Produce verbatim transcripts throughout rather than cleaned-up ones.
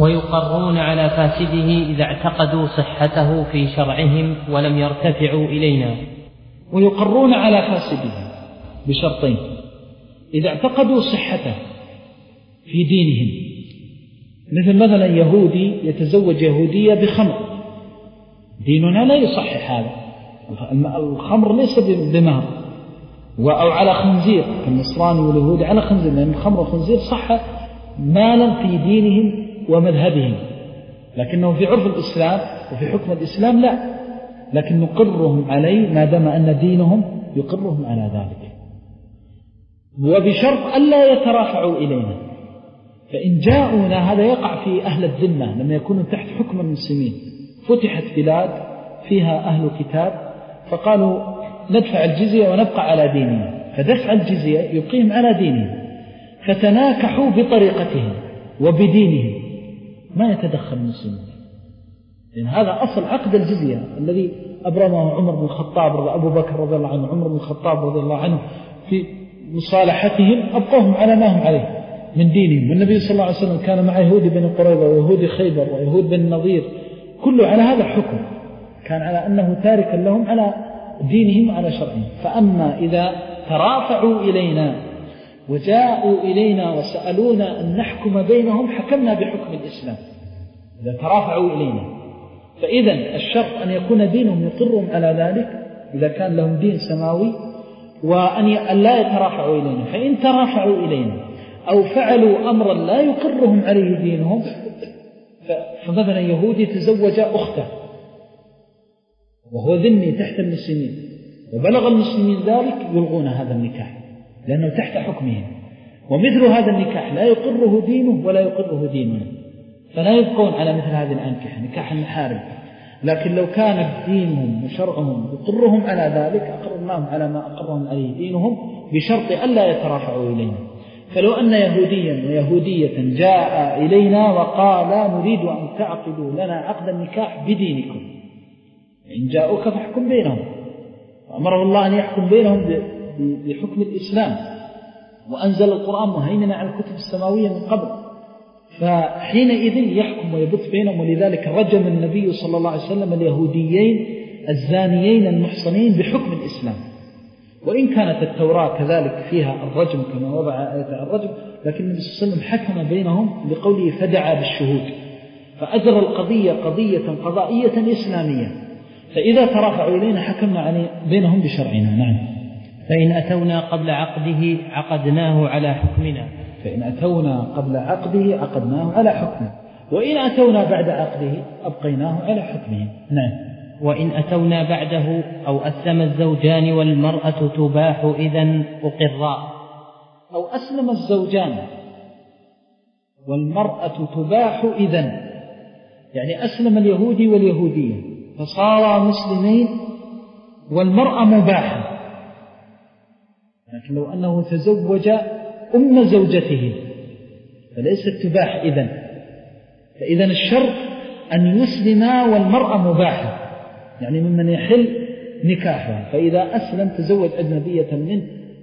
ويقرون على فاسده إذا اعتقدوا صحته في شرعهم ولم يرتفعوا إلينا. ويقرون على فاسده بشرطين: إذا اعتقدوا صحته في دينهم، مثل مثلا يهودي يتزوج يهودية بخمر، ديننا لا يصحح هذا، الخمر ليس بمهر، أو على خنزير كالنصراني واليهودي على خنزير، لأن الخمر والخنزير صح مالا في دينهم ومذهبهم، لكنه في عرف الإسلام وفي حكم الإسلام لا، لكن نقرهم عليه ما دام أن دينهم يقرهم على ذلك، وبشرط ألا يترافعوا إلينا. فإن جاءونا، هذا يقع في أهل الذمة لما يكونوا تحت حكم المسلمين، فتحت بلاد فيها أهل كتاب فقالوا ندفع الجزية ونبقى على ديننا، فدفع الجزية يبقيهم على دينهم، فتناكحوا بطريقتهم وبدينهم، ما يتدخل المسلمين، لأن هذا أصل عقد الجزية الذي أبرمه عمر بن الخطاب أبو بكر رضي الله عنه، عمر بن الخطاب رضي الله عنه في مصالحتهم أبقوهم على ما هم عليه من دينهم. والنبي صلى الله عليه وسلم كان مع يهود بن قريظة ويهود خيبر ويهود بن النضير، كله على هذا الحكم، كان على أنه تاركا لهم على دينهم على شرعهم. فأما إذا ترافعوا إلينا وجاءوا إلينا وسألونا أن نحكم بينهم، حكمنا بحكم الإسلام إذا ترافعوا إلينا. فإذا الشرط أن يكون دينهم يقرهم على ذلك إذا كان لهم دين سماوي، وأن لا يترافعوا إلينا. فإن ترافعوا إلينا أو فعلوا أمرا لا يقرهم عليه دينهم، فمثلا يهودي تزوج أخته وهو ذمي تحت المسلمين، وبلغ المسلمين ذلك، يلغون هذا النكاح لأنه تحت حكمهم، ومثل هذا النكاح لا يقره دينه ولا يقره ديننا، فلا يبقون على مثل هذه الأنكحة نكاح المحارم. لكن لو كان دينهم وشرعهم يقرهم على ذلك، أقررناهم على ما أقرهم عليه دينهم بشرط ألا يترافعوا إلينا. فلو أن يهوديا ويهودية جاء إلينا وقال نريد أن تعقدوا لنا عقد النكاح بدينكم، إن جاءوك فاحكم بينهم، وأمره الله أن يحكم بينهم بحكم الإسلام، وأنزل القرآن مهيمنا على الكتب السماوية من قبل، فحينئذ يحكم ويبث بينهم. ولذلك رجم النبي صلى الله عليه وسلم اليهوديين الزانيين المحصنين بحكم الإسلام، وإن كانت التوراة كذلك فيها الرجم كما وضع آية الرجم، لكن النبي صلى الله عليه وسلم حكم بينهم بقوله فدعا بالشهود، فأجرى القضية قضية قضائية إسلامية. فإذا ترافعوا إلينا حكمنا بينهم بشرعنا. نعم. فإن أتونا قبل عقده عقدناه على حكمنا. فإن أتونا قبل عقده عقدناه على حكمه، وإن أتونا بعد عقده أبقيناه على حكمه. نعم. وإن أتونا بعده أو أسلم الزوجان والمرأة تباح إذن أقرا. أو أسلم الزوجان والمرأة تباح إذن، يعني أسلم اليهودي واليهودية فصارا مسلمين والمرأة مباحة، لكن لو أنه تزوج أم زوجته فليست تباح إذن. فإذن الشرط أن يسلما والمرأة مباحة، يعني ممن يحل نكاحها. فإذا أسلم تزوج أجنبية منه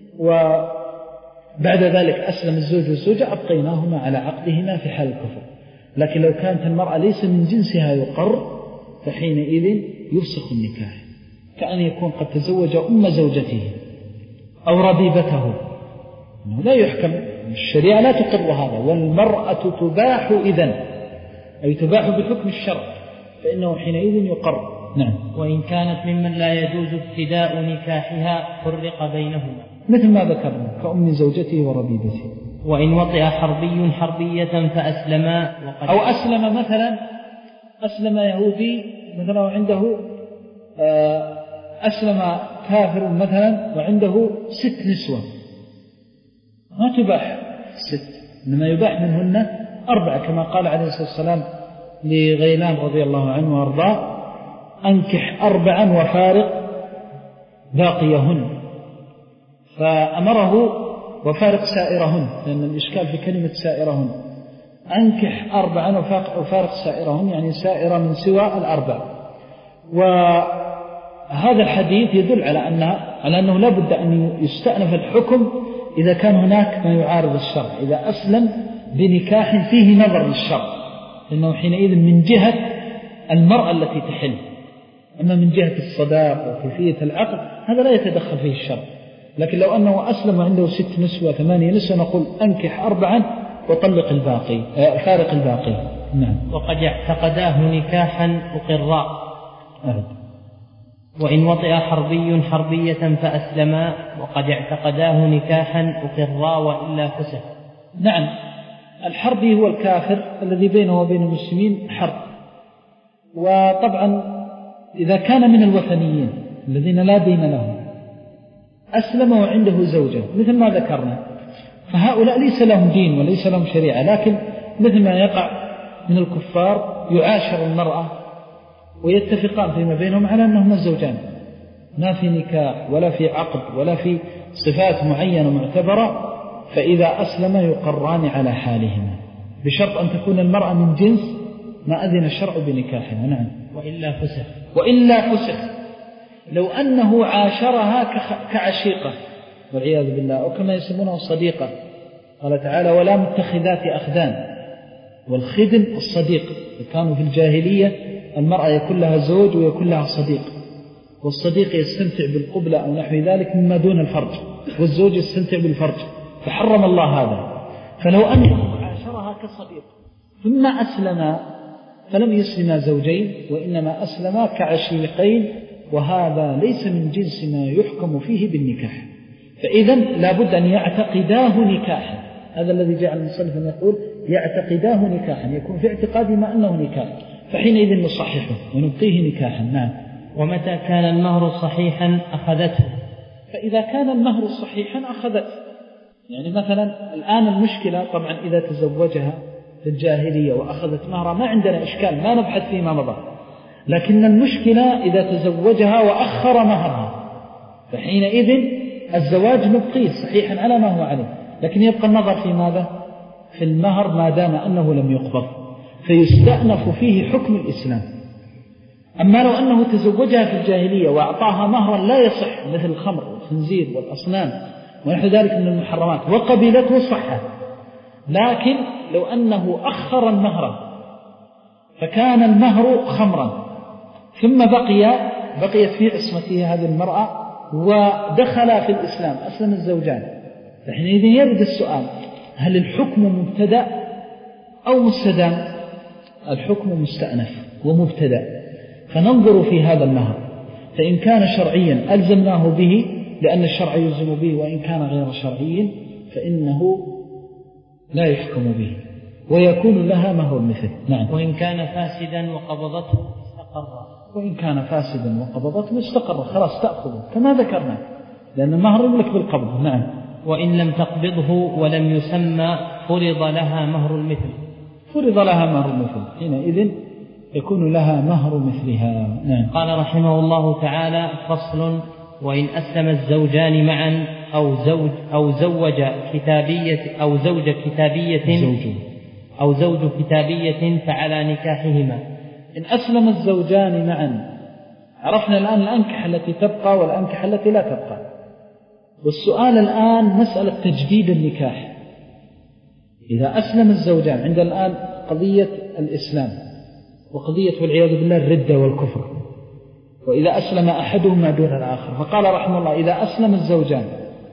وبعد ذلك أسلم الزوج والزوجة أبقيناهما على عقدهما في حال الكفر. لكن لو كانت المرأة ليس من جنسها يقر فحينئذ يفسخ النكاح، كأن يكون قد تزوج أم زوجته أو ربيبته، لا يحكم، الشريعة لا تقر هذا. والمرأة تباح إذن، أي تباح بحكم الشرع، فإنه حينئذ يقر. نعم. وإن كانت ممن لا يجوز ابتداء نكاحها فرق بينهما، مثل ما ذكرنا كأم زوجته وربيبته. وإن وطئ حربي حربية فأسلما أو أسلم مثلا أسلم يهودي مثلا وعنده أسلم كافر مثلا وعنده ست نسوة، ما تباح ست، إنما يباح منهن أربعة، كما قال عليه الصلاة والسلام لغيلان رضي الله عنه وارضاه أنكح أربعا وفارق باقيهن، فأمره وفارق سائرهن، لأن الإشكال في كلمة سائرهن، أنكح أربعا وفارق سائرهن يعني سائرة من سوى الأربع. وهذا الحديث يدل على أنها على أنه لا بد أن يستأنف الحكم إذا كان هناك ما يعارض الشرع، إذا أسلم بنكاح فيه نظر للشرع، لأنه حينئذ من جهة المرأة التي تحل. أما من جهة الصداق وكيفية العقد هذا لا يتدخل فيه الشرع. لكن لو أنه أسلم وعنده ست نسوة ثمانية نسوة نقول أنكح أربعا وطلق الباقي، فارق الباقي. نعم. وقد اعتقداه نكاحا أقرا أرد. وإن وطئ حربي حربية فأسلما وقد اعتقداه نكاحا أقرا وإلا فسخ. نعم، الحربي هو الكافر الذي بينه وبين المسلمين حرب. وطبعا إذا كان من الوثنيين الذين لا دين لهم أسلم وعنده زوجة مثل ما ذكرنا، فهؤلاء ليس لهم دين وليس لهم شريعة، لكن مثل ما يقع من الكفار يعاشر المرأة ويتفقان فيما بينهم على أنهما الزوجان، ما في نكاح ولا في عقد ولا في صفات معينة معتبرة. فإذا أسلم يقران على حالهما بشرط أن تكون المرأة من جنس ما أذن الشرع بنكاحها. نعم. وإلا فسخ. وإلا فسخ لو أنه عاشرها كعشيقة والعياذ بالله، أو كما يسمونه صديقة. قال تعالى ولا متخذات أخدان، والخدن الصديق. كانوا في الجاهلية المرأة يكون لها زوج ويكون لها صديق، والصديق يستمتع بالقبلة أو نحو ذلك مما دون الفرج، والزوج يستمتع بالفرج، فحرم الله هذا. فلو أنه عاشرها كصديق ثم أسلم فلم يسلم زوجين وإنما أسلم كعشيقين، وهذا ليس من جنس ما يحكم فيه بالنكاح. فإذا لابد أن يعتقداه نكاحا. هذا الذي جعل المصنف يقول يعتقداه نكاحا، يكون في اعتقاد ما أنه نكاح، فحينئذ نصححه ونبقيه نكاحا. نعم. ومتى كان المهر صحيحا أخذته. فإذا كان المهر صحيحا أخذته. يعني مثلا الآن المشكلة طبعا إذا تزوجها في الجاهلية وأخذت مهرها ما عندنا إشكال، ما نبحث فيما مضى. لكن المشكلة إذا تزوجها وأخر مهرها، فحينئذ الزواج نبقيه صحيحا على ما هو عليه، لكن يبقى النظر في ماذا؟ في المهر ما دام أنه لم يقبض، فيستأنف فيه حكم الإسلام. أما لو أنه تزوجها في الجاهلية وأعطاها مهرا لا يصح مثل الخمر والخنزير والأصنام ونحو ذلك من المحرمات وقبلته صحة، لكن لو أنه أخر المهر فكان المهر خمرا ثم بقي بقيت في عصمته هذه المرأة ودخل في الإسلام أسلم الزوجان، فحينئذ يرد السؤال هل الحكم مبتدأ أو مستدام؟ الحكم مستأنف ومبتدأ، فننظر في هذا المهر، فإن كان شرعيا ألزمناه به لأن الشرع يلزم به، وإن كان غير شرعي فإنه لا يحكم به ويكون لها مهر مثل. نعم. وإن كان فاسدا وقبضته استقر. وإن كان فاسدا وقبضته استقر، خلاص تأخذه كما ذكرنا، لأن المهر يملك بالقبض. نعم. وإن لم تقبضه ولم يسمى فرض لها مهر المثل. فرض لها مهر المثل، حينئذ يكون لها مهر مثلها. نعم. قال رحمه الله تعالى: فصل: وإن أسلم الزوجان معا أو زوج أو زوج كتابية أو زوج كتابية زوج أو زوج كتابية فعلى نكاحهما. إن أسلم الزوجان معا، عرفنا الآن الأنكحة التي تبقى والأنكحة التي لا تبقى، والسؤال الآن مسألة تجديد النكاح. إذا أسلم الزوجان، عند الآن قضية الإسلام وقضية والعياذ بالله الردة والكفر، وإذا أسلم أحدهما دون الآخر، فقال رحمه الله: إذا أسلم الزوجان،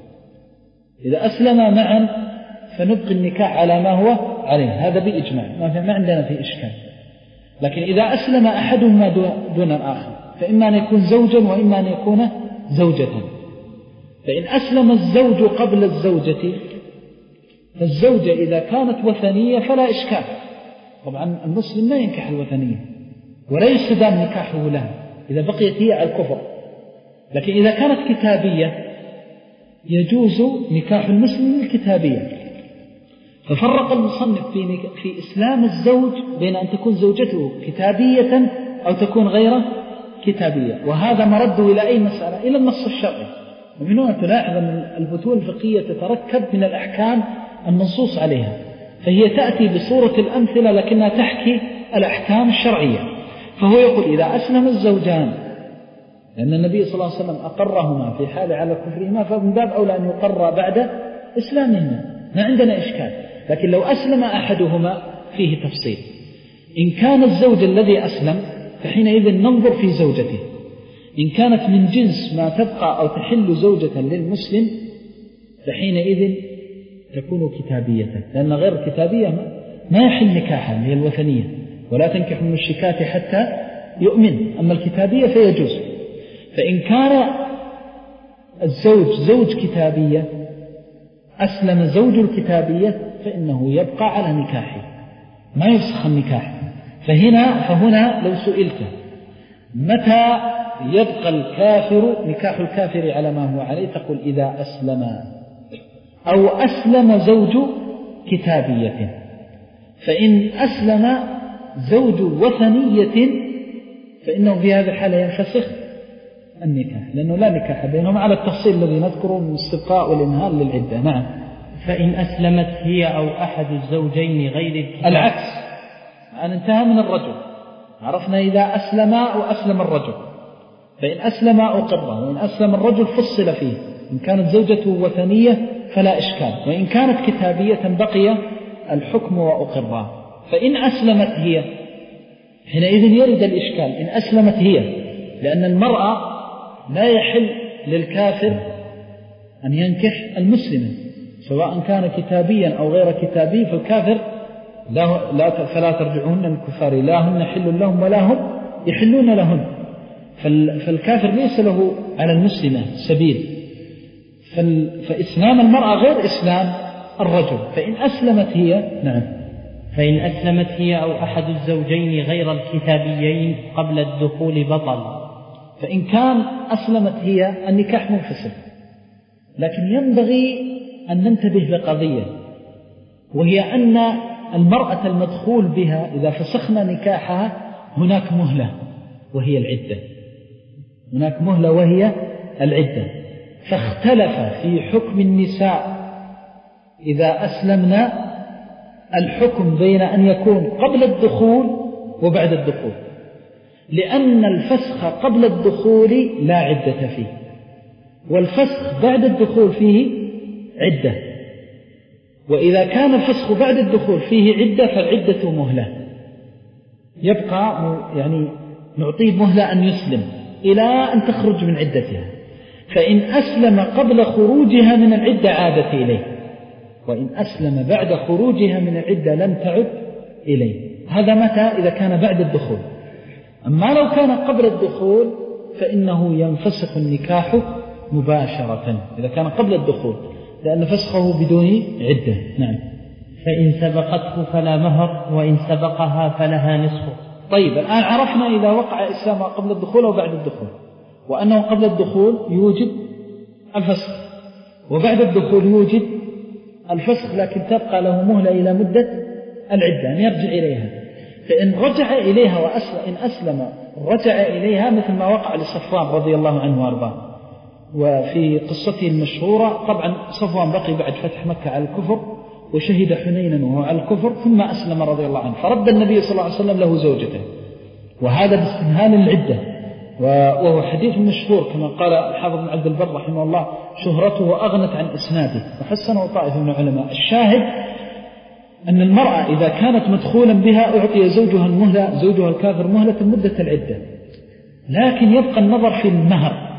إذا أسلم معا فنبقي النكاح على ما هو عليه، هذا بإجماع، ما عندنا في إشكال. لكن إذا أسلم أحدهما دون الآخر فإما أن يكون زوجا وإما أن يكون زوجة. فإن أسلم الزوج قبل الزوجة، فالزوجة إذا كانت وثنية فلا إشكال، طبعا المسلم لا ينكح الوثنية ولا يستدام نكاحه لها إذا بقيت هي على الكفر. لكن إذا كانت كتابية يجوز نكاح المسلم الكتابية. ففرق المصنف في, في إسلام الزوج بين أن تكون زوجته كتابية أو تكون غير كتابية، وهذا مرده إلى أي مسألة؟ إلى النص الشرعي. ومن هنا تلاحظ أن البتول الفقهية تتركب من الأحكام المنصوص عليها، فهي تأتي بصورة الأمثلة لكنها تحكي الأحكام الشرعية. فهو يقول: إذا أسلم الزوجان، لأن النبي صلى الله عليه وسلم أقرهما في حال على كفرهما، فمن باب أولى أن يقر بعد إسلامهما، ما عندنا إشكال. لكن لو أسلم أحدهما فيه تفصيل. إن كان الزوج الذي أسلم فحينئذ ننظر في زوجته، إن كانت من جنس ما تبقى أو تحل زوجة للمسلم فحينئذ تكون كتابية، لأن غير الكتابية ما يحل نكاحها، هي الوثنية، ولا تنكح المشركات حتى يؤمن. أما الكتابية فيجوز. فإن كان الزوج زوج كتابية أسلم زوج الكتابية فإنه يبقى على نكاحه، ما يفسخ النكاح. فهنا فهنا لو سئلت متى يبقى الكافر نكاح الكافر على ما هو عليه، تقول إذا أسلم أو أسلم زوج كتابية. فإن أسلم زوج وثنية فإنه في هذه الحالة ينفسخ النكاح، لأنه لا نكاح بينهم على التفصيل الذي نذكره من الاستبقاء والإنهال للعدة. نعم. فإن أسلمت هي أو أحد الزوجين غير الكتاب العكس، أن انتهى من الرجل، عرفنا إذا أسلم أو أسلم الرجل، فإن أسلم أقره، وإن أسلم الرجل فصل فيه، إن كانت زوجته وثنية فلا إشكال، وإن كانت كتابية بقي الحكم وأقره. فإن أسلمت هي حينئذ يرد الإشكال، إن أسلمت هي، لأن المرأة لا يحل للكافر أن ينكح المسلمة سواء كان كتابيا أو غير كتابي، فالكافر لا لا فلا ترجعون الكفار لا هن حل لهم ولا هم يحلون لهم. فالكافر ليس له على المسلمة سبيل، فإسلام المرأة غير إسلام الرجل. فإن أسلمت هي نعم فإن أسلمت هي أو أحد الزوجين غير الكتابيين قبل الدخول بطل. فإن كان أسلمت هي النكاح منفصل، لكن ينبغي أن ننتبه لقضية، وهي أن المرأة المدخول بها إذا فسخنا نكاحها هناك مهلة وهي العدة، هناك مهلة وهي العدة. فاختلف في حكم النساء إذا أسلمنا الحكم بين أن يكون قبل الدخول وبعد الدخول، لأن الفسخ قبل الدخول لا عدة فيه، والفسخ بعد الدخول فيه عدة. وإذا كان الفسخ بعد الدخول فيه عدة فالعدة مهلة، يبقى يعني نعطيه مهلة أن يسلم إلى أن تخرج من عدتها. فإن أسلم قبل خروجها من العدة عادت إليه، وإن أسلم بعد خروجها من العدة لم تعد إليه. هذا متى؟ إذا كان بعد الدخول. أما لو كان قبل الدخول فإنه ينفسخ النكاح مباشرة إذا كان قبل الدخول، لأن فسخه بدون عدة. نعم. فإن سبقته فلا مهر، وإن سبقها فلها نصف. طيب الآن عرفنا إذا وقع إسلامها قبل الدخول أو بعد الدخول، وأنه قبل الدخول يوجب الفسخ، وبعد الدخول يوجب الفسخ، لكن تبقى له مهلة إلى مدة العدة أن يرجع إليها. فإن رجع إليها وأسلم إن أسلم رجع إليها مثل ما وقع لصفوان رضي الله عنه وأرضاه، وفي قصته المشهورة طبعا صفوان بقي بعد فتح مكة على الكفر وشهد حنينا وهو على الكفر ثم أسلم رضي الله عنه، فرد النبي صلى الله عليه وسلم له زوجته، وهذا باستنهال العدة، وهو حديث مشهور كما قال الحافظ بن عبد البر رحمه الله شهرته أغنت عن إسناده وحسنه طائفة من العلماء. الشاهد أن المرأة إذا كانت مدخولا بها أعطي زوجها المهلة زوجها الكافر مهلة مدة العدة، لكن يبقى النظر في المهر.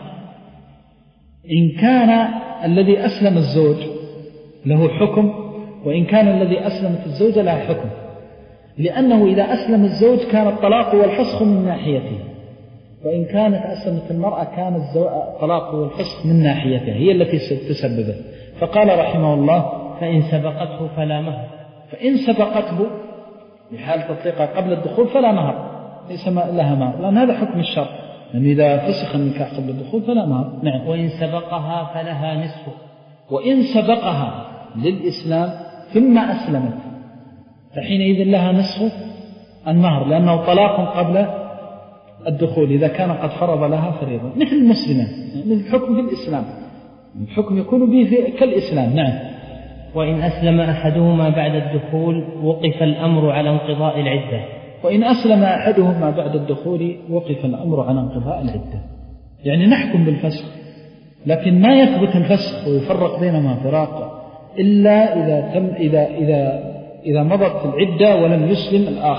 إن كان الذي أسلم الزوج له حكم، وإن كان الذي أسلمت الزوجة لها حكم، لأنه إذا أسلم الزوج كان الطلاق والفسخ من ناحيته، وإن كانت أسلمت المرأة كان الطلاق والفسخ من ناحيتها هي التي تسببت. فقال رحمه الله فإن سبقته فلا مهر. فإن سبقته بحال تطليقها قبل الدخول فلا مهر، ليس لها مهر، لأن هذا حكم الشرع، لأن إذا فسخ النكاح قبل الدخول فلا مهر. نعم. وإن سبقها فلها نصف. وإن سبقها للإسلام ثم أسلمت فحينئذ لها نصف المهر، لأنه طلاق قبل الدخول إذا كان قد فرض لها فريضة، مثل المسلمة، مثل الحكم في الإسلام، الحكم يكون به كالإسلام. نعم. وإن أسلم أحدهما بعد الدخول وقف الأمر على انقضاء العدة. وإن أسلم أحدهما بعد الدخول وقف الأمر على انقضاء العدة، يعني نحكم بالفسخ، لكن ما يثبت الفسخ ويفرق بينهما فراق إلا إذا تم إذا إذا إذا مضت العدة ولم يسلم الآخر،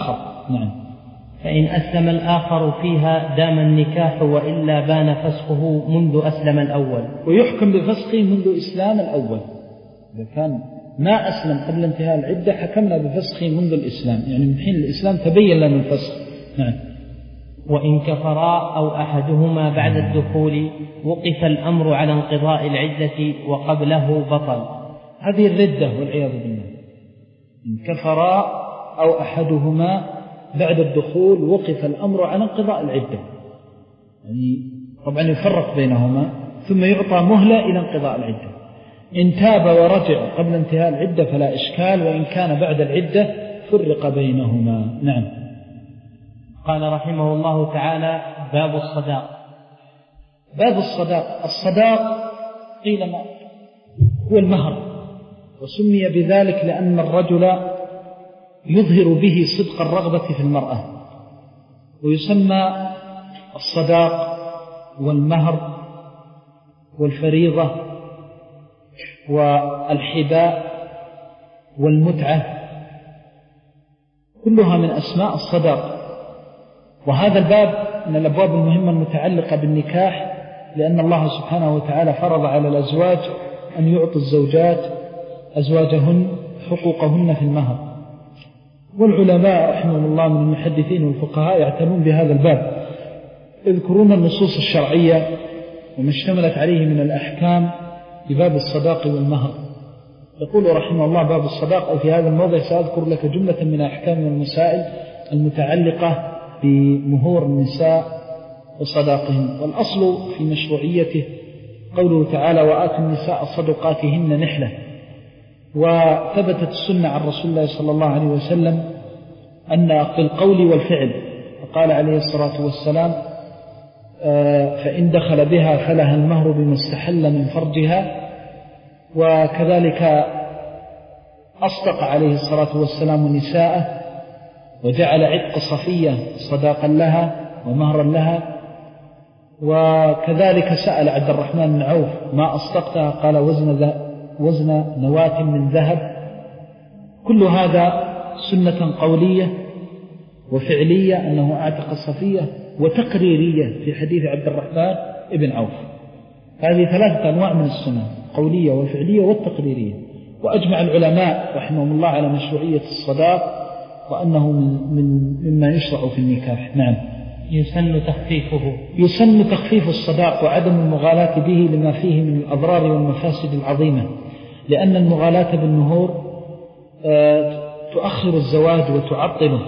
نعم. فإن أسلم الآخر فيها دام النكاح وإلا بان فسخه منذ أسلم الأول. ويحكم بفسخه منذ إسلام الأول. إذا كان ما أسلم قبل انتهاء العدة حكمنا بفسخه منذ الإسلام، يعني من حين الإسلام تبين لنا الفسخ. نعم. وإن كفرا أو أحدهما بعد الدخول وقف الأمر على انقضاء العدة وقبله بطل. هذه الردة والعياذ بالله. إن كفرا أو أحدهما بعد الدخول وقف الأمر على انقضاء العدة، يعني طبعا يفرق بينهما ثم يعطى مهلة إلى انقضاء العدة. إن تاب ورجع قبل انتهاء العدة فلا إشكال، وإن كان بعد العدة فرق بينهما. نعم. قال رحمه الله تعالى: باب الصداق. باب الصداق. الصداق قيل ما هو المهر، وسمي بذلك لأن الرجل يظهر به صدق الرغبة في المرأة، ويسمى الصداق والمهر والفريضة والحباء والمتعة، كلها من أسماء الصداق. وهذا الباب من الأبواب المهمة المتعلقة بالنكاح، لأن الله سبحانه وتعالى فرض على الأزواج أن يعطوا الزوجات أزواجهن حقوقهن في المهر. والعلماء رحمهم الله من المحدثين والفقهاء يعتنون بهذا الباب، يذكرون النصوص الشرعية وما اشتملت عليه من الأحكام بباب الصداق والمهر. يقول رحمه الله: باب الصداق. في هذا الموضع سأذكر لك جملة من الأحكام والمسائل المتعلقة بمهور النساء وصداقهن. والأصل في مشروعيته قوله تعالى: وآتوا النساء صدقاتهن نحلة. وثبتت السنة عن رسول الله صلى الله عليه وسلم أن في القول والفعل، فقال عليه الصلاة والسلام: فإن دخل بها فلها المهر بما استحل من فرجها. وكذلك أصدق عليه الصلاة والسلام نساءه وجعل عتق صفية صداقا لها ومهرا لها. وكذلك سأل عبد الرحمن بن عوف: ما أصدقتها؟ قال: وزن, وزن نواة من ذهب. كل هذا سنة قولية وفعلية أنه أعتق الصفية، وتقريرية في حديث عبد الرحمن بن عوف. هذه ثلاثة أنواع من السنة: قولية والفعلية والتقريرية. وأجمع العلماء رحمهم الله على مشروعية الصداق، وأنه من, من مما يشرع في النكاح. نعم. يسن تخفيفه. يسن تخفيف الصداق وعدم المغالاة به لما فيه من الأضرار والمفاسد العظيمة، لأن المغالاة بالمهور تؤخر الزواج وتعطله،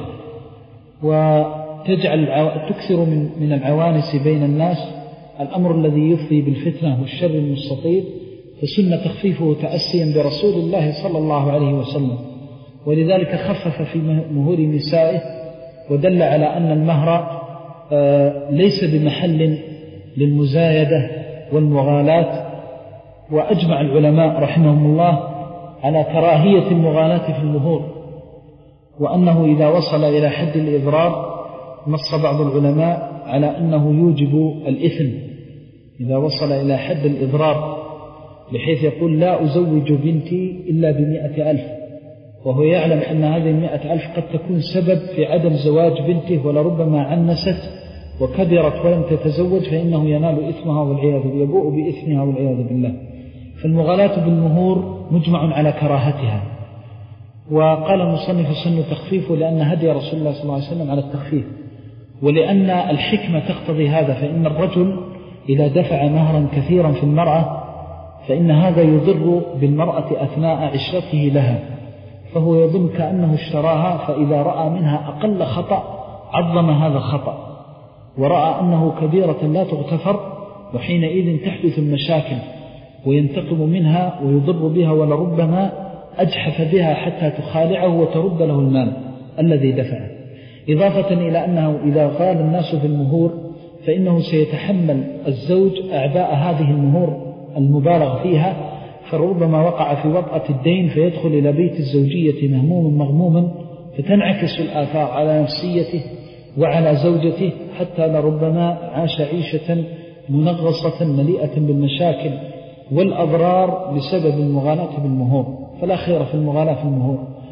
وتجعل تكثر من من العوانس بين الناس، الأمر الذي يفضي بالفتنة والشر المستطير. فسن تخفيفه تأسيا برسول الله صلى الله عليه وسلم، ولذلك خفف في مهور نسائه، ودل على أن المهر ليس بمحل للمزايدة والمغالاة. وأجمع العلماء رحمهم الله على كراهية المغالاة في المهور، وأنه إذا وصل إلى حد الإضرار نص بعض العلماء على أنه يوجب الإثم إذا وصل إلى حد الإضرار، بحيث يقول: لا أزوج بنتي إلا بمئة ألف، وهو يعلم أن هذه المئة ألف قد تكون سبب في عدم زواج بنته، ولربما عنست وكبرت ولم تتزوج، فإنه ينال إثمها والعياذ بالله، يبوء بإثمها والعياذ بالله. فالمغالاة بالمهور مجمع على كراهتها. وقال المصنف: سن تخفيفه لأن هدي رسول الله صلى الله عليه وسلم على التخفيف، ولأن الحكمة تقتضي هذا. فإن الرجل إذا دفع مهرا كثيرا في المرأة فإن هذا يضر بالمرأة أثناء عشرته لها، فهو يظن كأنه اشتراها، فإذا رأى منها أقل خطأ عظم هذا الخطأ، ورأى أنه كبيرة لا تغتفر، وحينئذ تحدث المشاكل وينتقم منها ويضر بها، ولربما أجحف بها حتى تخالعه وترد له المال الذي دفعه. إضافة إلى أنه إذا غال الناس في المهور فإنه سيتحمل الزوج أعباء هذه المهور المبالغ فيها، فربما وقع في وطأة الدين فيدخل إلى بيت الزوجية مهموما مغموما، فتنعكس الآثار على نفسيته وعلى زوجته، حتى لربما عاش عيشة منغصة مليئة بالمشاكل والأضرار بسبب المغالاة بالمهور. فلا خير في المغالاة في المهور،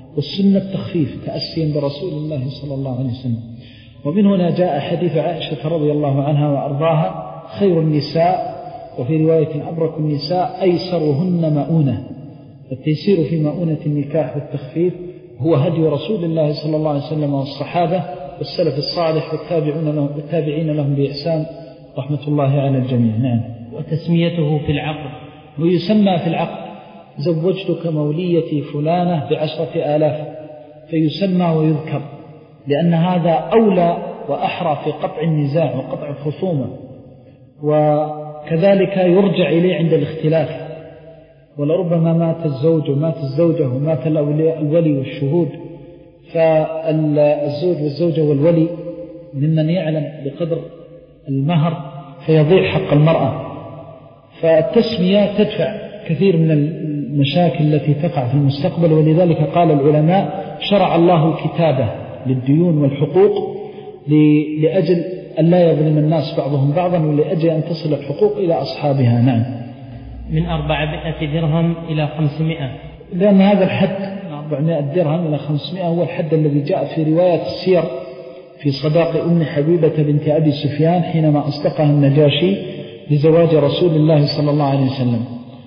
والسنة التخفيف تأسيا برسول الله صلى الله عليه وسلم. ومن هنا جاء حديث عائشة رضي الله عنها وأرضاها: خير النساء، وفي رواية أبرك النساء، أيسرهن مؤونة. التيسير في مؤونة النكاح والتخفيف هو هدي رسول الله صلى الله عليه وسلم والصحابة والسلف الصالح والتابعين لهم بإحسان رحمة الله على الجميع. نعم. وتسميته في العقد، ويسمى في العقد: زوجتك موليتي فلانة بعشرة آلاف، فيسمى ويذكر، لأن هذا أولى وأحرى في قطع النزاع وقطع الخصومة، وكذلك يرجع إليه عند الاختلاف. ولربما مات الزوج ومات الزوجة ومات الولي والشهود، فالزوج والزوجة والولي ممن يعلم بقدر المهر فيضيع حق المرأة. فالتسمية تدفع كثير من المشاكل التي تقع في المستقبل، ولذلك قال العلماء: شرع الله الكتابة للديون والحقوق لأجل أن لا يظلم الناس بعضهم بعضا، ولأجل أن تصل الحقوق إلى أصحابها. نعم. من أربعمائة درهم إلى خمسمائة، لأن هذا الحد من أربعمائة درهم إلى خمسمائة هو الحد الذي جاء في رواية السير في صداق أم حبيبة بنت أبي سفيان حينما أصدقها النجاشي لزواج رسول الله صلى الله عليه وسلم.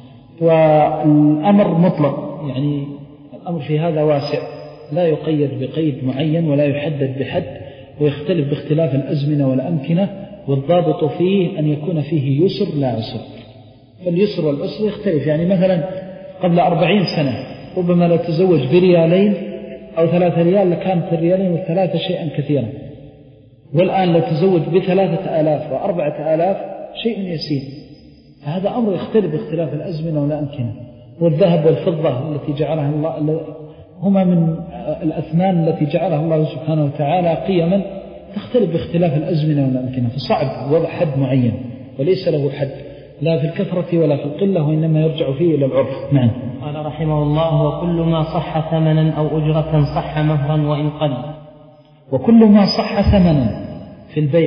والأمر مطلق، يعني الأمر في هذا واسع، لا يقيد بقيد معين ولا يحدد بحد، ويختلف باختلاف الأزمنة والأمكنة، والضابط فيه أن يكون فيه يسر لا عسر. فاليسر والعسر يختلف، يعني مثلا قبل أربعين سنة ربما لا تزوج بريالين أو ثلاثة ريال لكانت الريالين والثلاثة شيئا كثيرا، والآن لا تزوج بثلاثة آلاف وأربعة آلاف شيء يسير. هذا أمر يختلف باختلاف الأزمنة والأمكنة. والذهب والفضة التي جعلها الله هما من الأثمان التي جعلها الله سبحانه وتعالى قيما تختلف باختلاف الأزمنة والأمكنة، فصعب وضع حد معين، وليس له حد لا في الكثرة ولا في القلة، وإنما يرجع فيه إلى العرف. نعم. قال رحمه الله: وكل ما صح ثمنا أو أجرة صح مهرا وإن قل. وكل ما صح ثمنا في البيع،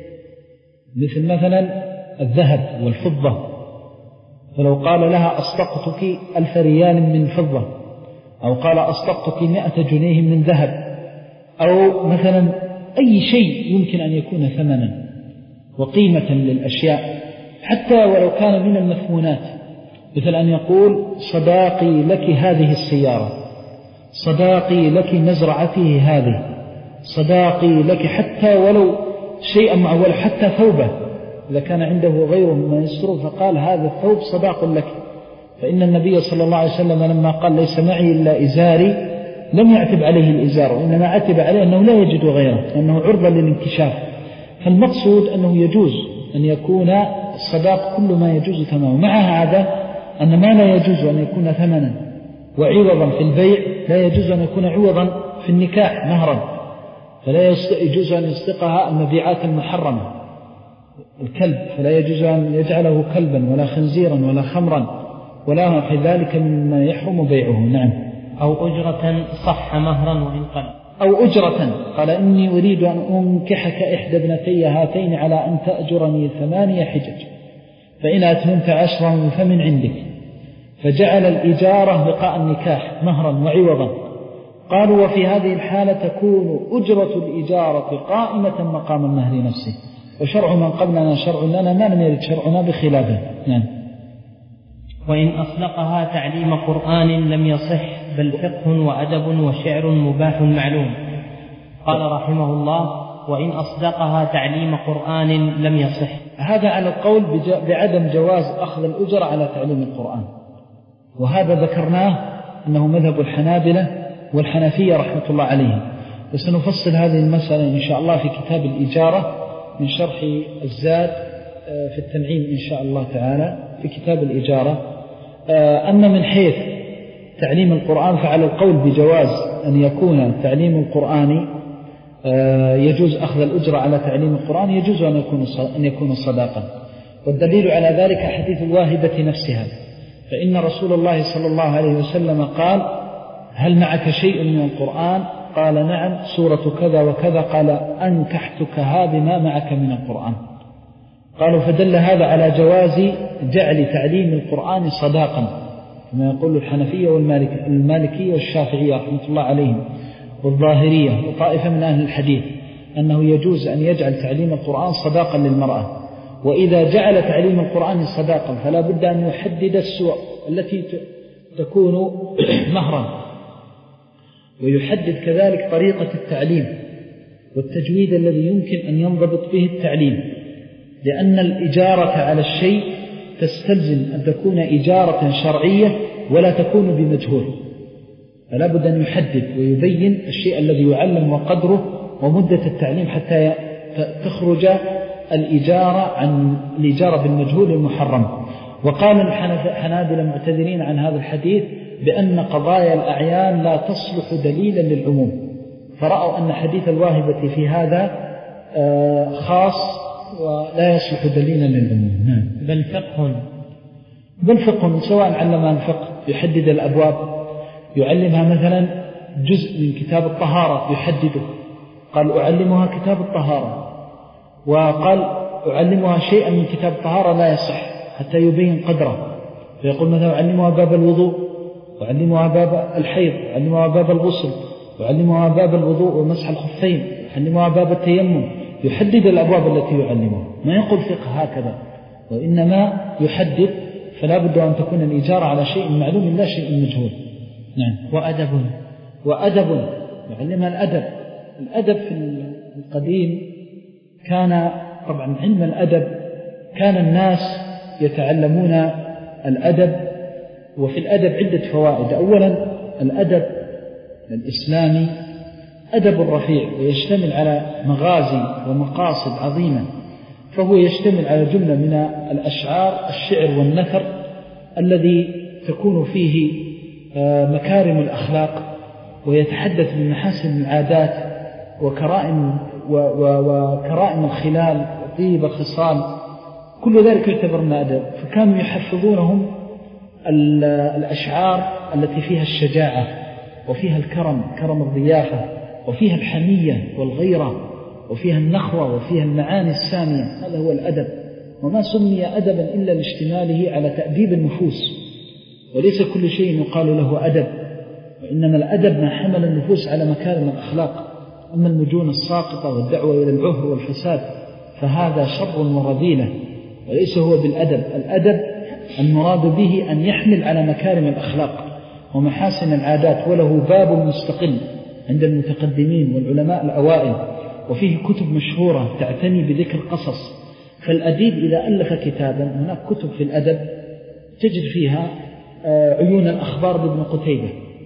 مثل مثلا الذهب والفضة، فلو قال لها: أصدقتك ألف ريال من فضة، أو قال: أصدقتك مئة جنيه من ذهب، أو مثلا أي شيء يمكن أن يكون ثمنا وقيمة للأشياء، حتى ولو كان من المثمونات، مثل أن يقول: صداقي لك هذه السيارة، صداقي لك مزرعته هذه، صداقي لك، حتى ولو شيئا معول، حتى ثوبه إذا كان عنده غيره مما يسره فقال: هذا الثوب صداق لك. فإن النبي صلى الله عليه وسلم لما قال: ليس معي إلا إزاري، لم يعتب عليه الإزار، وإنما عتب عليه أنه لا يجد غيره، أنه عرضة للانكشاف. فالمقصود أنه يجوز أن يكون الصداق كل ما يجوز ثمنه، مع هذا أن ما لا يجوز أن يكون ثمنا وعوضا في البيع لا يجوز أن يكون عوضا في النكاح مهرا. فلا يجوز أن يصدقها المبيعات المحرمة، الكلب فلا يجوز أن يجعله كلبا ولا خنزيرا ولا خمرا ولا في ذلك مما يحرم بيعه. نعم. أو أجرة صح مهرا وإن قل. أو أجرة قال: إني أريد أن أنكحك إحدى ابنتي هاتين على أن تأجرني ثمانية حجج، فإن أتممت عشرا فمن عندك. فجعل الإجارة لقاء النكاح مهرا وعوضا. قالوا: وفي هذه الحالة تكون أجرة الإجارة قائمة مقام المهر نفسه، وشرع من قبلنا شرع لنا ما لم يرد شرعنا بخلافه. نعم. وإن أصدقها تعليم قرآن لم يصح، بل فقه وأدب وشعر مباح معلوم. قال رحمه الله: وإن أصدقها تعليم قرآن لم يصح. هذا على القول بعدم جواز أخذ الأجر على تعليم القرآن، وهذا ذكرناه أنه مذهب الحنابلة والحنفية رحمة الله عليهم، وسنفصل هذه المسألة إن شاء الله في كتاب الإجارة من شرح الزاد في التنعيم إن شاء الله تعالى في كتاب الإجارة. أما من حيث تعليم القرآن فعلى القول بجواز أن يكون تعليم القرآن يجوز أخذ الأجر على تعليم القرآن، يجوز أن يكون أن يكون صداقا. والدليل على ذلك حديث الواهبة نفسها، فإن رسول الله صلى الله عليه وسلم قال: هل معك شيء من القرآن؟ قال: نعم، سورة كذا وكذا. قال: أنكحتك هذا ما معك من القرآن. قالوا: فدل هذا على جواز جعل تعليم القرآن صداقا، كما يقول الحنفية والمالكية والشافعية رحمة الله عليهم والظاهرية وطائفة من أهل الحديث أنه يجوز أن يجعل تعليم القرآن صداقا للمرأة، وإذا جعل تعليم القرآن صداقا فلا بد أن يحدد السور التي تكون مهرا، ويحدد كذلك طريقة التعليم والتجويد الذي يمكن أن ينضبط به التعليم، لأن الإجارة على الشيء تستلزم أن تكون إجارة شرعية ولا تكون بمجهول، فلا بد أن يحدد ويبين الشيء الذي يعلم وقدره ومدة التعليم حتى تخرج الإجارة عن الإجارة بالمجهول المحرم. وقال الحنابلة معتذرين عن هذا الحديث بأن قضايا الأعيان لا تصلح دليلا للعموم، فرأوا أن حديث الواهبة في هذا خاص ولا يصلح دليلا للعموم. نعم. بل فقه بل فقه سواء علمها الفقه يحدد الأبواب، يعلمها مثلا جزء من كتاب الطهارة يحدده، قال أعلمها كتاب الطهارة، وقال أعلمها شيئا من كتاب الطهارة لا يصح حتى يبين قدره، فيقول مثلا أعلمها باب الوضوء، أعلمها باب الحيض، أعلمها باب الغسل، أعلمها باب الوضوء ومسح الخفين، أعلمها باب التيمم، يحدد الأبواب التي يعلمها، ما يقول فقه هكذا، وإنما يحدد، فلا بد أن تكون الإجارة على شيء معلوم لا شيء مجهول. نعم. وأدب وأدب يعلمها الأدب. الأدب في القديم كان طبعا علم الأدب كان الناس يتعلمون الأدب، وفي الأدب عدة فوائد. أولا الأدب الإسلامي أدب رفيع ويشتمل على مغازي ومقاصد عظيمة، فهو يشتمل على جملة من الأشعار الشعر والنثر الذي تكون فيه مكارم الأخلاق، ويتحدث بمحاسن العادات وكرائم وكرائم الخلال وطيب الخصال، كل ذلك يعتبر من أدب. فكانوا يحفظونهم الأشعار التي فيها الشجاعة وفيها الكرم، كرم الضيافة، وفيها الحمية والغيرة، وفيها النخوة، وفيها المعاني السامية. هذا هو الأدب، وما سمي أدبا إلا لاشتماله على تأديب النفوس، وليس كل شيء يقال له أدب، وإنما الأدب ما حمل النفوس على مكارم الأخلاق. أما المجون الساقطة والدعوة إلى العهر والفساد فهذا شر ورذيلة، وليس هو بالأدب. الأدب المراد به أن يحمل على مكارم الأخلاق ومحاسن العادات، وله باب مستقل عند المتقدمين والعلماء الأوائل، وفيه كتب مشهورة تعتني بذكر قصص. فالأديب إذا ألف كتابا، هناك كتب في الأدب تجد فيها عيون الأخبار بابن قتيبة،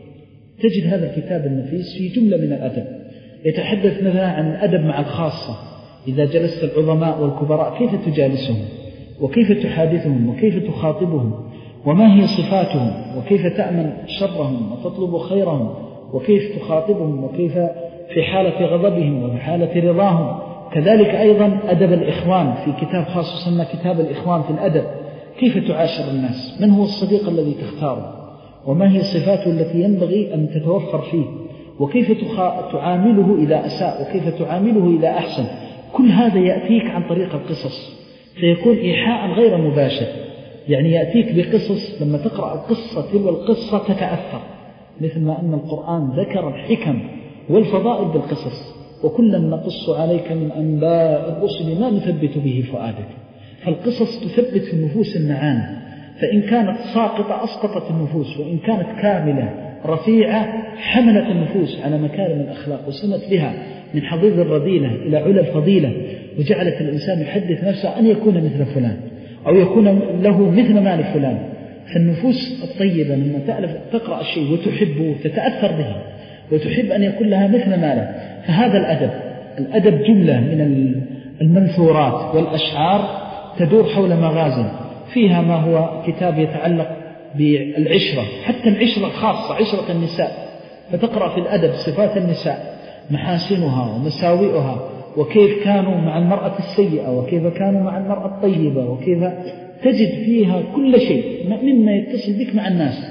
تجد هذا الكتاب النفيس في جملة من الأدب، يتحدث مثلا عن الأدب مع الخاصة. إذا جلست العظماء والكبراء كيف تجالسهم، وكيف تحادثهم، وكيف تخاطبهم، وما هي صفاتهم، وكيف تأمن شرهم وتطلب خيرهم، وكيف تخاطبهم، وكيف في حالة غضبهم وفي حالة رضاهم. كذلك أيضا أدب الإخوان، في كتاب خاص يسمى كتاب الإخوان في الأدب، كيف تعاشر الناس، من هو الصديق الذي تختاره، وما هي صفاته التي ينبغي أن تتوفر فيه، وكيف تعامله إذا أساء، وكيف تعامله إذا أحسن. كل هذا يأتيك عن طريق القصص، فيكون إيحاء غير مباشر، يعني يأتيك بقصص، لما تقرأ القصة تلو القصة تتأثر، مثل ما أن القرآن ذكر الحكم والفضائل بالقصص، وكلا نقص عليك من أنباء الرسل ما نثبت به فؤادك. فالقصص تثبت في النفوس المعاني، فإن كانت ساقطة أسقطت النفوس، وإن كانت كاملة رفيعة حملت النفوس على مكارم الأخلاق وسمت بها من حضيض الرذيلة إلى علا الفضيلة، وجعلت الإنسان يحدث نفسه أن يكون مثل فلان أو يكون له مثل ما لفلان. فالنفوس الطيبة لما تألف تقرأ الشيء وتحبه وتتأثر به وتحب أن يكون لها مثل ما له. فهذا الأدب. الأدب جملة من المنثورات والأشعار تدور حول مغازي، فيها ما هو كتاب يتعلق بالعشرة، حتى العشرة الخاصة عشرة النساء، فتقرأ في الأدب صفات النساء، محاسنها ومساوئها، وكيف كانوا مع المرأة السيئة، وكيف كانوا مع المرأة الطيبة، وكيف تجد فيها كل شيء مما يتصل بك مع الناس.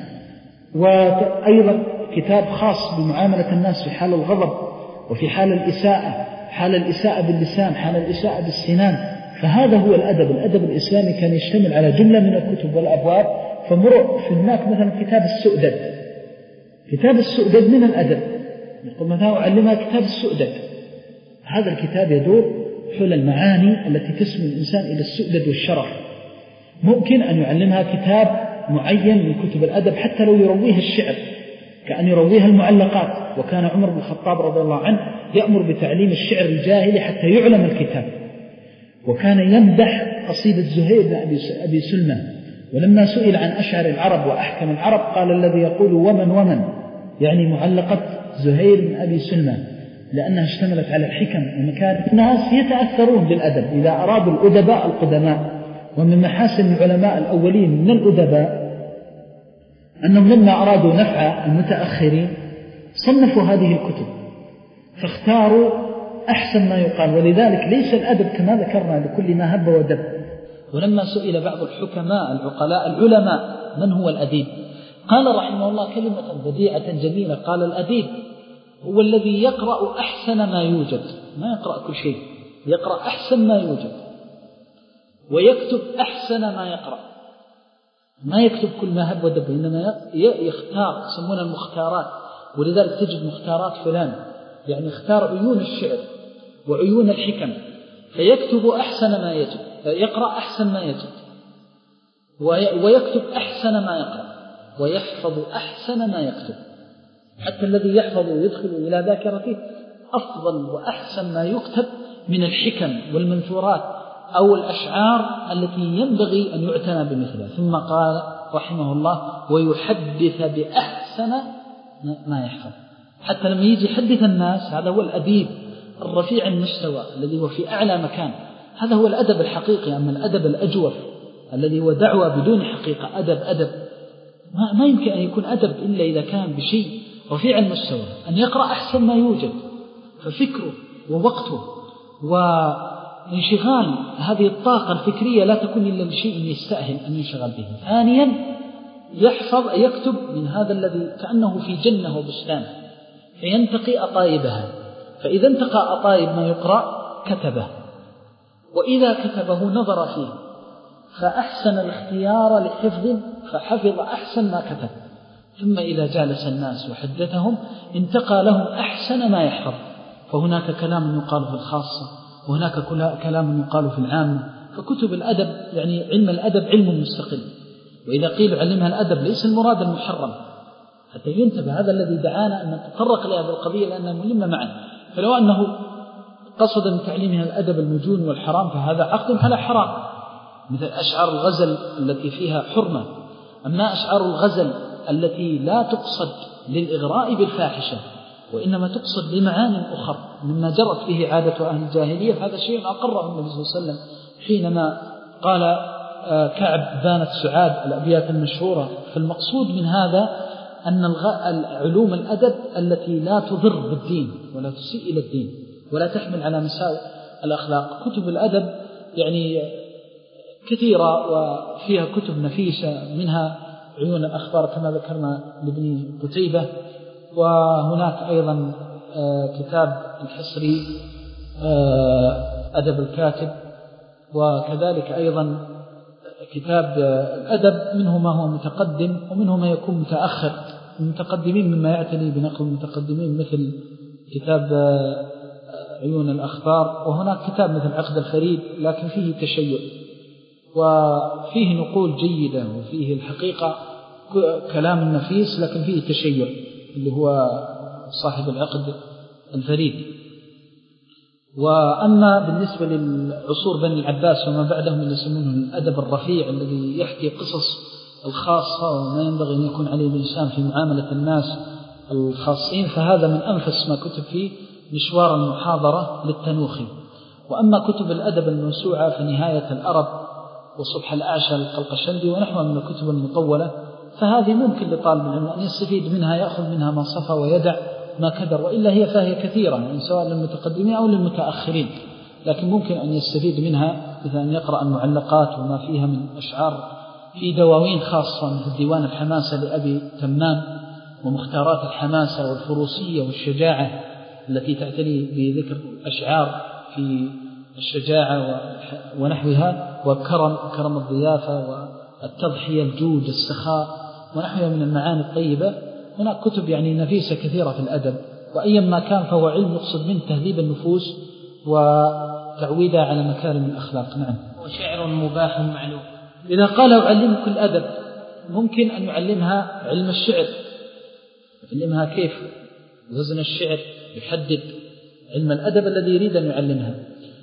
وأيضا كتاب خاص بمعاملة الناس في حال الغضب وفي حال الإساءة، حال الإساءة باللسان، حال الإساءة بالسنان. فهذا هو الأدب. الأدب الإسلامي كان يشتمل على جملة من الكتب والأبواب فمر في هناك مثلا كتاب السؤدد، كتاب السؤدد من الأدب، يقول مثلا أعلمها كتاب السؤدد. هذا الكتاب يدور حول المعاني التي تسمي الإنسان إلى السؤدد والشرف. ممكن أن يعلمها كتاب معين من كتب الأدب حتى لو يرويها الشعر، كأن يرويها المعلقات. وكان عمر بن الخطاب رضي الله عنه يأمر بتعليم الشعر الجاهلي حتى يعلم الكتاب. وكان يمدح قصيدة زهير بن أبي سلمى، ولما سئل عن أشعر العرب وأحكم العرب قال الذي يقول ومن ومن، يعني معلقة زهير بن أبي سلمى، لأنها اشتملت على الحكم ومكان. الناس يتأثرون بالأدب إذا أرادوا الأدباء القدماء. ومن محاسن العلماء الأولين من الأدباء أنهم لما أرادوا نفع المتأخرين صنفوا هذه الكتب، فاختاروا أحسن ما يقال. ولذلك ليس الأدب كما ذكرنا لكل ما هب ودب. ولما سئل بعض الحكماء العقلاء العلماء من هو الأديب، قال رحمه الله كلمة بديعة جميلة، قال الأديب هو الذي يقرأ أحسن ما يوجد، ما يقرأ كل شيء، يقرأ أحسن ما يوجد ويكتب أحسن ما يقرأ، ما يكتب كل ما هب ودب، إنما يختار، يسمونها المختارات. ولذلك تجد مختارات فلان، يعني اختار عيون الشعر وعيون الحكم، فيكتب أحسن ما يجب، يقرأ أحسن ما يجب، ويكتب أحسن ما يقرأ، ويحفظ أحسن ما يكتب. حتى الذي يحفظ ويدخل إلى ذاكرته أفضل وأحسن ما يكتب من الحكم والمنثورات أو الأشعار التي ينبغي أن يعتنى بمثلها. ثم قال رحمه الله ويحدث بأحسن ما يحفظ. حتى لما يجي يحدث الناس، هذا هو الأديب الرفيع المستوى الذي هو في أعلى مكان، هذا هو الأدب الحقيقي. أما الأدب الأجوف الذي هو دعوة بدون حقيقة، أدب أدب ما, ما يمكن أن يكون أدب إلا إذا كان بشيء رفيع المستوى، أن يقرأ أحسن ما يوجد. ففكره ووقته وانشغال هذه الطاقة الفكرية لا تكون إلا بشيء يستأهل أن ينشغل به. ثانيا يحفظ، يكتب من هذا الذي كأنه في جنة وبستان، فينتقي أطايبها، فإذا انتقى أطايب ما يقرأ كتبه، وإذا كتبه نظر فيه فأحسن الاختيار لحفظ فحفظ أحسن ما كتب. ثم إذا جالس الناس وحدثهم انتقى لهم أحسن ما يحفظ. فهناك كلام يقال في الخاصة، وهناك كلام يقال في العامة. فكتب الأدب يعني علم الأدب علم مستقل. وإذا قيل علمها الأدب ليس المراد المحرم، حتى ينتبه هذا الذي دعانا أن نتطرق لهذا القضية لأنها مهمة معا. فلو أنه قصد من تعليمها الأدب المجون والحرام فهذا عقد على حرام، مثل أشعار الغزل التي فيها حرمة. أما أشعار الغزل التي لا تقصد للإغراء بالفاحشة وإنما تقصد لمعان أخرى مما جرت به عادة أهل الجاهلية، فهذا شيء أقره النبي صلى الله عليه وسلم حينما قال كعب بانت سعاد الأبيات المشهورة. فالمقصود من هذا أن علوم الأدب التي لا تضر بالدين ولا تسيء إلى الدين ولا تحمل على مساوئ الأخلاق. كتب الأدب يعني كثيرة وفيها كتب نفيسة، منها عيون الأخبار كما ذكرنا لابن قتيبة، وهناك أيضا كتاب الحصري أدب الكاتب، وكذلك أيضا كتاب الأدب منه ما هو متقدم ومنه ما يكون متأخر. المتقدمين مما يعتني بنقل المتقدمين مثل كتاب عيون الأخبار، وهناك كتاب مثل عقد الفريد لكن فيه تشيع وفيه نقول جيدة وفيه الحقيقة كلام نفيس لكن فيه تشيع، اللي هو صاحب العقد الفريد. وأما بالنسبة للعصور بني العباس وما بعدهم اللي يسمونه الأدب الرفيع الذي يحكي قصص الخاصة وما ينبغي أن يكون عليه الإنسان في معاملة الناس الخاصين، فهذا من أنفس ما كتب فيه مشوار المحاضرة للتنوخي. وأما كتب الأدب الموسوعة فنهاية الأرب وصبح الأعشى للقلقشندي ونحوها من الكتب المطولة، فهذه ممكن لطالب العلم أن يستفيد منها، يأخذ منها ما صفى ويدع ما كدر، وإلا هي فهي كثيرة يعني سواء للمتقدمين أو للمتأخرين، لكن ممكن أن يستفيد منها مثل أن يقرأ المعلقات وما فيها من أشعار في دواوين خاصة مثل ديوان الحماسة لأبي تمام، ومختارات الحماسة والفروسية والشجاعة التي تعتني بذكر أشعار في الشجاعة ونحوها، وكرم كرم الضيافة التضحية، الجود، السخاء ونحوها من المعاني الطيبة. هناك كتب يعني نفيسة كثيرة في الأدب، وأيا ما كان فهو علم يقصد منه تهذيب النفوس وتعويدها على مكارم الأخلاق. نعم. وشعر مباح معلوم. إذا قال أعلمك الأدب ممكن أن يعلمها علم الشعر، يعلمها كيف وزن الشعر، يحدد علم الأدب الذي يريد أن يعلمها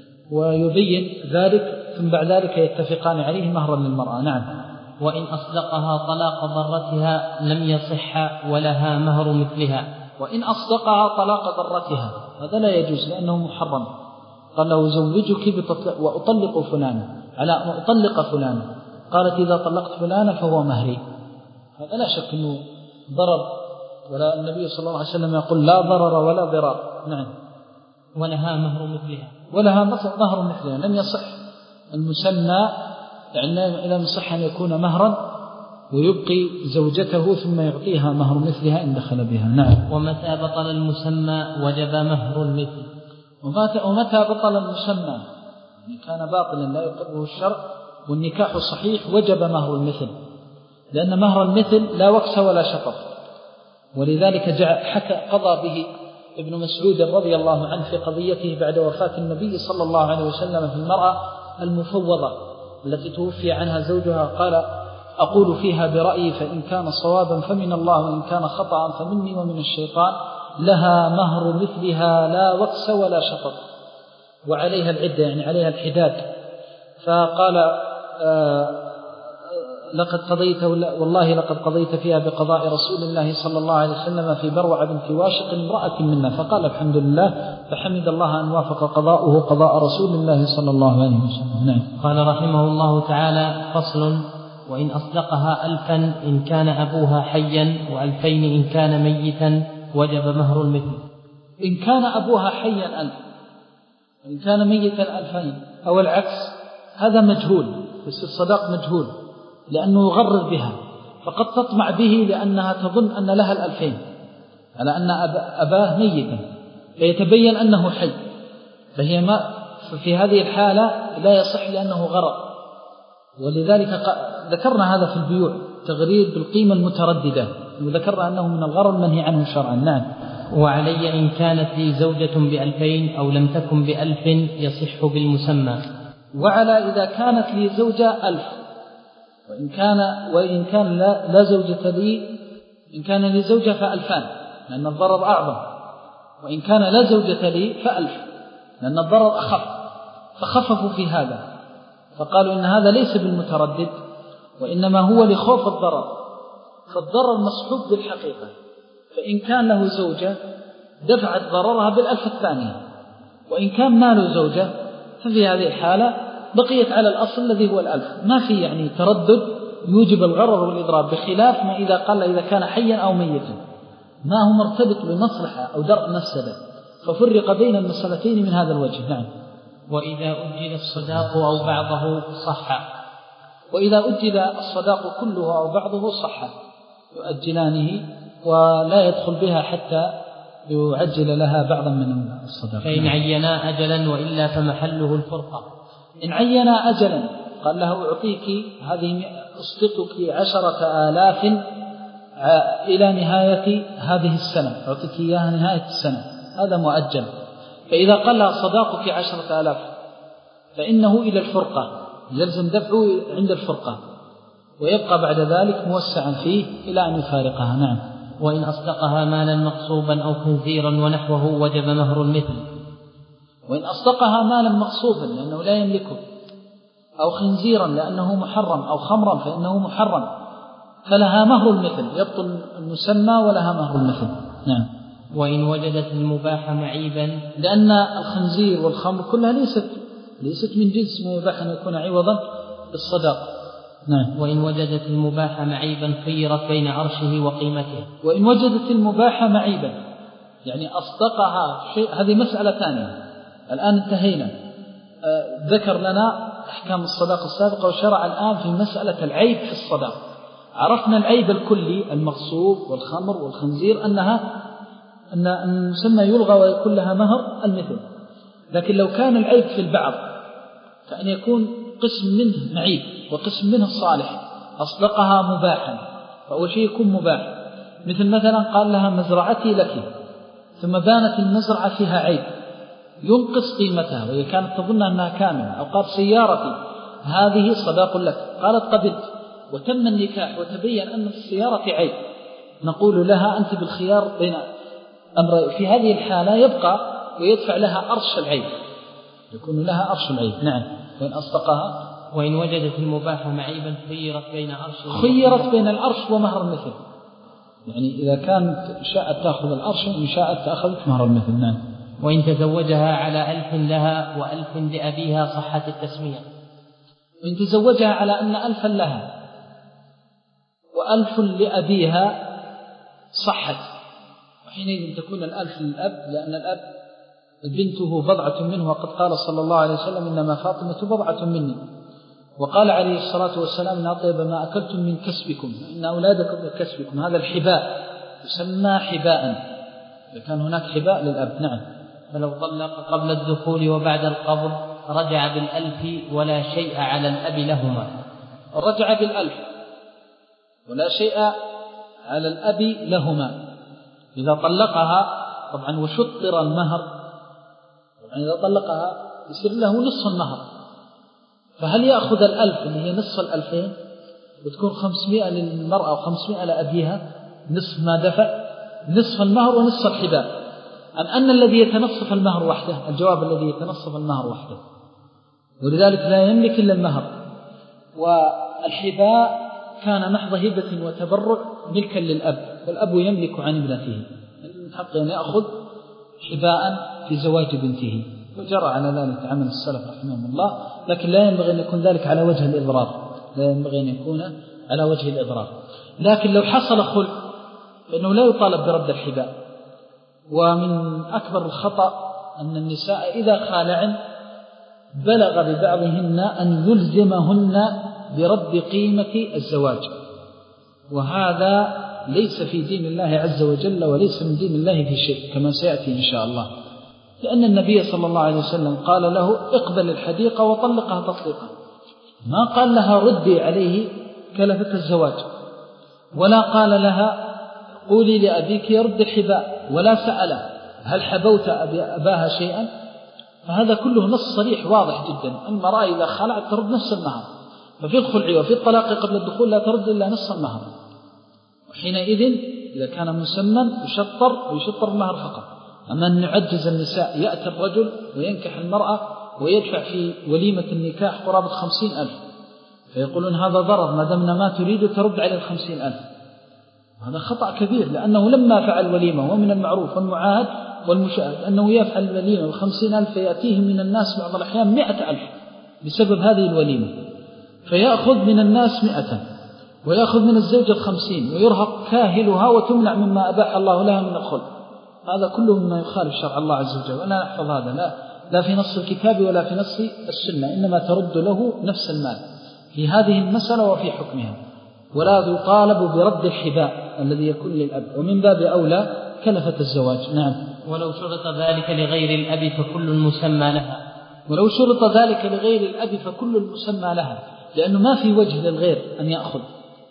ويبين ذلك، ثم بعد ذلك يتفقان عليه مهرا للمرأة. نعم. وإن أصدقها طلاق ضرتها لم يصح ولها مهر مثلها. وإن أصدقها طلاق ضرتها هذا لا يجوز لأنه محرم. قال له زوجك وأطلق فلانا على أن أطلق فلانا، قالت إذا طلقت فلانا فهو مهري. هذا لا شك أنه ضرر، ولا النبي صلى الله عليه وسلم يقول لا ضرر ولا ضرار. نعم. ولها مهر مثلها. ولها مهر مثلها. لم يصح المسمى، يعني إذا يصح أن يكون مهرا ويبقي زوجته ثم يعطيها مهر مثلها إن دخل بها. نعم. ومتى بطل المسمى وجب مهر المثل. ومتى بطل المسمى إن كان باطلا لا يقره الشرع والنكاح صحيح وجب مهر المثل، لأن مهر المثل لا وكس ولا شطر، ولذلك جاء حكى قضى به ابن مسعود رضي الله عنه في قضيته بعد وفاة النبي صلى الله عليه وسلم في المرأة المفوضة التي توفي عنها زوجها، قال أقول فيها برأيي فإن كان صوابا فمن الله وإن كان خطأ فمني ومن الشيطان، لها مهر مثلها لا وكس ولا شطر، وعليها العدة يعني عليها الحداد. فقال آه لقد قضيت والله لقد قضيت فيها بقضاء رسول الله صلى الله عليه وسلم في بروع بنت واشق امرأة منا، فقال الحمد لله، فحمد الله أن وافق قضاؤه قضاء رسول الله صلى الله عليه وسلم. نعم. قال رحمه الله تعالى: فصل: وإن أصدقها ألفا إن كان أبوها حيا وألفين إن كان ميتا وجب مهر المثل. إن كان أبوها حيا ألف، إن كان ميتا ألفين، أو العكس، هذا مجهول، بس الصداق مجهول لأنه يغرر بها، فقد تطمع به لأنها تظن أن لها الألفين على أن أباه ميتا، فيتبين أنه حي، فهي ما في هذه الحالة لا يصح لأنه غرر. ولذلك ذكرنا هذا في البيوع، تغرير بالقيمة المترددة، وذكرنا أنه من الغرر المنهي عنه شرعا. نعم. وعلي إن كانت لي زوجة بألفين أو لم تكن بألف يصح بالمسمى. وعلى إذا كانت لي زوجة ألف، وإن كان وإن كان لا, لا زوجة لي، إن كان لي زوجة فألفان لأن الضرر أعظم، وإن كان لا زوجة لي فألف لأن الضرر أخف، فخففوا في هذا، فقالوا إن هذا ليس بالمتردد وإنما هو لخوف الضرر، فالضرر مصحوب بالحقيقة، فإن كان له زوجة دفعت ضررها بالألف الثانية، وإن كان ما له زوجة ففي هذه الحالة بقيت على الأصل الذي هو الألف، ما في يعني تردد يوجب الغرر والإضراب، بخلاف ما إذا قال إذا كان حيا أو ميتا، ما هو مرتبط بمصلحة أو درء مفسدة، ففرق بين المسألتين من هذا الوجه. نعم. وإذا أجل الصداق أو بعضه صح. وإذا أجل الصداق كله أو بعضه صح، يؤجلانه ولا يدخل بها حتى يعجل لها بعضا من الصداق. فإن عينا أجلا وإلا فمحله الفرقة. إن عينا أجلا قال له أعطيك هذه أصدقك عشرة آلاف إلى نهاية هذه السنة، أعطيك إياها نهاية السنة، هذا مؤجل. فإذا قال لها صداقك عشرة آلاف فإنه إلى الفرقة، يلزم دفعه عند الفرقة، ويبقى بعد ذلك موسعا فيه إلى أن يفارقها. نعم. وإن أصدقها مالا مغصوبا أو خنزيرا ونحوه وجب مهر المثل. وإن أصدقها مالا مغصوبا لأنه لا يملكه، أو خنزيرا لأنه محرم، أو خمرا فإنه محرم، فلها مهر المثل، يبطل المسمى ولها مهر المثل. نعم. وإن وجدت المباح معيبا، لأن الخنزير والخمر كلها ليست ليست من جنس مباح أن يكون عوضا بالصداق. نعم. وإن وجدت المباح معيبا خيرت بين عرشه وقيمته. وإن وجدت المباح معيبا يعني أصدقها شيء، هذه مسألة ثانية. الآن انتهينا، آه ذكر لنا أحكام الصداق السابقة، وشرع الآن في مسألة العيب في الصداق. عرفنا العيب الكلي المغصوب والخمر والخنزير أنها أن المسمى يلغى ويكون لها مهر المثل، لكن لو كان العيب في البعض فأن يكون قسم منه معيب وقسم منه صالح، أصدقها مباحا، فأول شيء يكون مباح، مثل مثلا قال لها مزرعتي لك، ثم بانت المزرعة فيها عيب ينقص قيمتها وهي كانت تظن أنها كاملة، أو قال سيارتي هذه صداق لك، قالت قبلت، وتم النكاح وتبين أن في السيارة عيب، نقول لها أنت بالخيار بين أمر، في هذه الحالة يبقى ويدفع لها أرش العيب، يكون لها أرش العيب. نعم. وإن أصدقها وإن وجدت المباح معيبا خيرت بين أرش خيرت بين الأرش ومهر المثل، يعني إذا كانت شاءت تأخذ الأرش وإن شاءت تأخذ مهر المثل. نعم. وإن تزوجها على ألف لها وألف لأبيها صحت التسمية. وإن تزوجها على أن ألفا لها وألف لأبيها صحت، وحينئذ تكون الألف للأب، لأن الأب بنته بضعة منه، وقد قال صلى الله عليه وسلم إنما فاطمة بضعة مني، وقال عليه الصلاة والسلام إن أطيب ما أكلتم من كسبكم إن أولادكم من كسبكم. هذا الحباء يسمى حباء، إذا كان هناك حباء للأب. نعم. فلو طلق قبل الدخول وبعد القبض رجع بالألف ولا شيء على الأب لهما. رجع بالألف ولا شيء على الأب لهما إذا طلقها طبعا وشطر المهر، طبعا إذا طلقها يصير له نصف المهر، فهل يأخذ الألف اللي هي نصف الألفين وتكون خمسمائة للمرأة وخمسمائة لأبيها، نصف ما دفع، نصف المهر ونصف الحباء، أم أن الذي يتنصف المهر وحده؟ الجواب الذي يتنصف المهر وحده، ولذلك لا يملك إلا المهر، والحباء كان محض هبة وتبرع ملكا للأب، والأب يملك عن ابنته، من حقه أن يأخذ حباء في زواج بنته، وجرى على ذلك عمل السلف رحمهم الله، لكن لا ينبغي أن يكون ذلك على وجه الإضرار، لا ينبغي أن يكون على وجه الإضرار. لكن لو حصل خلع فإنه لا يطالب برد الحباء. ومن أكبر الخطأ أن النساء إذا خالعن بلغ ببعضهن أن يلزمهن برد قيمة الزواج، وهذا ليس في دين الله عز وجل وليس من دين الله في شيء كما سيأتي إن شاء الله، لأن النبي صلى الله عليه وسلم قال له اقبل الحديقة وطلقها تطليقا، ما قال لها ردي عليه كلفة الزواج، ولا قال لها قولي لأبيك يرد الحباء، ولا سأل هل حبوت أباها شيئا. فهذا كله نص صريح واضح جدا، المرأة إذا خلعت ترد نفس المهر، ففي الخلع وفي الطلاق قبل الدخول لا ترد إلا نصف المهر، وحينئذ إذا كان مسمى يشطر ويشطر المهر فقط. أما أن نعجز النساء، يأتي الرجل وينكح المرأة ويدفع في وليمة النكاح قرابة خمسين ألف، فيقولون هذا ضرر ما دمنا ما تريد ترد على الخمسين ألف، وهذا خطأ كبير، لأنه لما فعل وليمة ومن المعروف والمعاهد والمشاهد أنه يفعل الوليمة بخمسين ألف، فيأتيه من الناس بعض الأحيان مئة ألف بسبب هذه الوليمة، فيأخذ من الناس مئة ويأخذ من الزوجة الخمسين ويرهق كاهلها وتمنع مما أباح الله لها من الخلق. هذا كله مما يخالف شرع الله عز وجل، ولا نحفظ هذا لا, لا في نص الكتاب ولا في نص السنة، إنما ترد له نفس المال في هذه المسألة وفي حكمها، ولا يطالب برد الحباء الذي يكون للأب، ومن باب أولى كلفة الزواج. نعم. ولو شرط ذلك لغير الأب فكل مسمى لها. ولو شرط ذلك لغير الأب فكل المسمى لها، لأنه ما في وجه للغير أن يأخذ،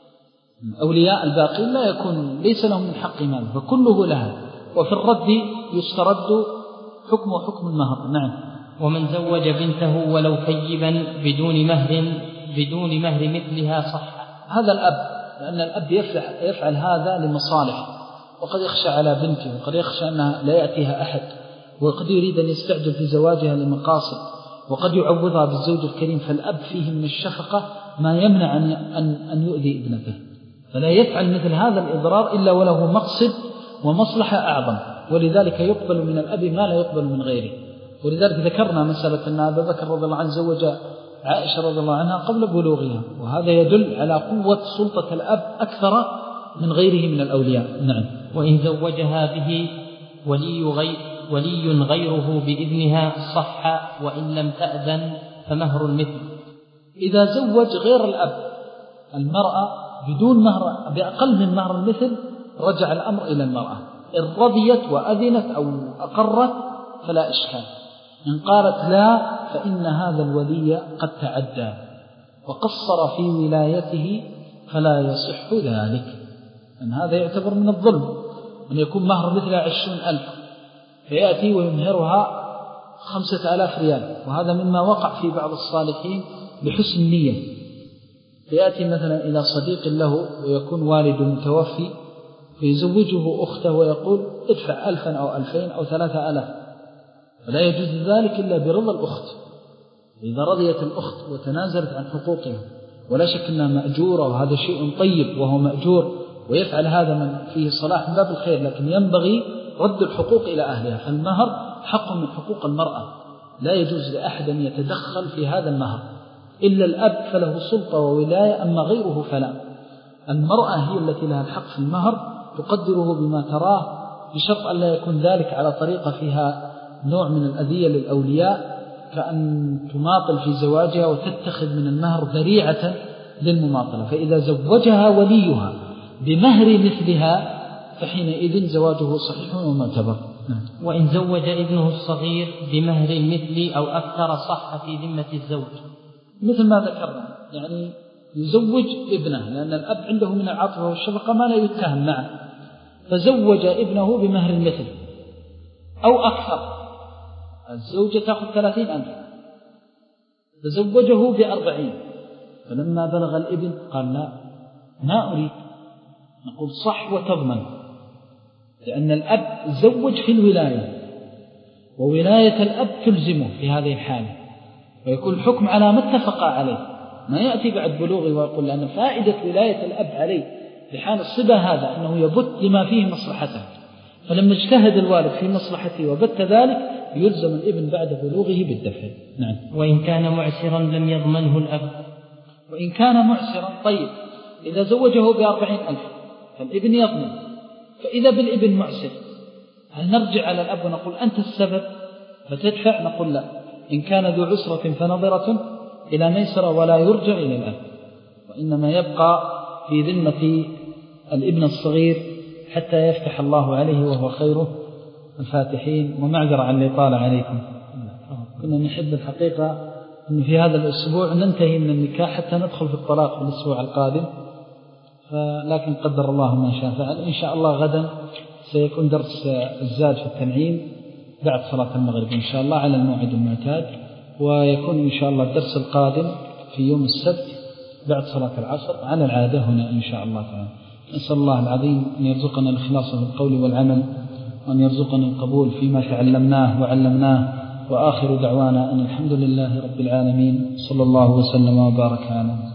أولياء الباقين لا يكون ليس لهم من حق مال، فكله لها، وفي الرد يسترد حكم حكم المهر. نعم. ومن زوج بنته ولو ثيبا بدون مهر بدون مهر مثلها صح. هذا الأب، لأن الأب يفعل هذا لمصالح، وقد يخشى على بنته، وقد يخشى أنها لا يأتيها أحد، وقد يريد أن يستعجل في زواجها لمقاصد، وقد يعوضها بالزوج الكريم، فالأب فيه من الشفقة ما يمنع أن أن يؤذي ابنته، فلا يفعل مثل هذا الإضرار إلا وله مقصد ومصلحة أعظم، ولذلك يقبل من الأب ما لا يقبل من غيره. ولذلك ذكرنا مسألة أن أبا بكر رضي الله عنه زوج عائشة رضي الله عنها قبل بلوغها، وهذا يدل على قوة سلطة الأب أكثر من غيره من الأولياء. نعم. وإن زوجها به ولي غير ولي غيره بإذنها صح، وإن لم تأذن فمهر المثل. إذا زوج غير الأب المرأة بدون مهر، بأقل من مهر المثل، رجع الأمر إلى المرأة، إن رضيت وأذنت أو أقرت فلا إشكال، إن قالت لا فإن هذا الولي قد تعدى وقصر في ولايته، فلا يصح ذلك، أن هذا يعتبر من الظلم، أن يكون مهر مثلها عشرون ألف فيأتي ويمهرها خمسة آلاف ريال، وهذا مما وقع في بعض الصالحين بحسن نية، فيأتي مثلا إلى صديق له ويكون والد متوفي فيزوجه أخته ويقول ادفع ألفا أو ألفين أو ثلاثة آلاف، فلا يجوز ذلك إلا برضا الأخت. إذا رضيت الأخت وتنازلت عن حقوقها، ولا شك أنها مأجورة وهذا شيء طيب وهو مأجور ويفعل هذا من فيه صلاح من باب الخير، لكن ينبغي رد الحقوق إلى أهلها، فالمهر حق من حقوق المرأة، لا يجوز لأحد أن يتدخل في هذا المهر إلا الأب فله سلطة وولاية، أما غيره فلا. المرأة هي التي لها الحق في المهر، تقدره بما تراه بشرط أن لا يكون ذلك على طريقة فيها نوع من الأذية للأولياء، كأن تماطل في زواجها وتتخذ من المهر ذريعة للمماطلة، فإذا زوجها وليها بمهر مثلها فحينئذ زواجه صحيح ومعتبر. وإن زوج ابنه الصغير بمهر مثلي أو أكثر صح في ذمة الزوج، مثل ما ذكرنا، يعني يزوج ابنه لأن الأب عنده من العاطفة والشفقة ما لا يتهم معه، فزوج ابنه بمهر المثل أو أكثر، الزوجة تأخذ ثلاثين ألف فزوجه بأربعين، فلما بلغ الابن قال لا ما أريد، نقول صح وتضمن، لأن الأب زوج في الولاية، وولاية الأب تلزمه في هذه الحالة، ويكون الحكم على ما اتفق عليه، ما يأتي بعد بلوغه ويقول، لأن فائدة ولاية الأب عليه بحال الصبا هذا أنه يبت لما فيه مصلحته، فلما اجتهد الوالد في مصلحته وبت ذلك يلزم الابن بعد بلوغه بالدفع. نعم. وإن كان معسرا لم يضمنه الأب. وإن كان معسرا، طيب إذا زوجه بأربعين ألف فالابن يضمن، فإذا بالابن معسر هل نرجع على الأب ونقول أنت السبب فتدفع؟ نقول لا، إن كان ذو عسرة فنظرة إلى ميسرة ولا يرجع إلى الأب، وإنما يبقى في ذمة الابن الصغير حتى يفتح الله عليه وهو خير الفاتحين. ومعذرة عن اللي طال عليكم، كنا نحب الحقيقة أن في هذا الأسبوع ننتهي من النكاح حتى ندخل في الطلاق في الأسبوع القادم، لكن قدر الله ما شاء فعل. إن شاء الله غدا سيكون درس الزاد في التنعيم بعد صلاة المغرب إن شاء الله على الموعد المعتاد، ويكون إن شاء الله الدرس القادم في يوم السبت بعد صلاة العصر على العادة هنا إن شاء الله تعالى. نسأل الله العظيم أن يرزقنا الإخلاص في القول والعمل، وأن يرزقنا القبول فيما تعلمناه وعلمناه، وآخر دعوانا أن الحمد لله رب العالمين، صلى الله وسلم وبارك على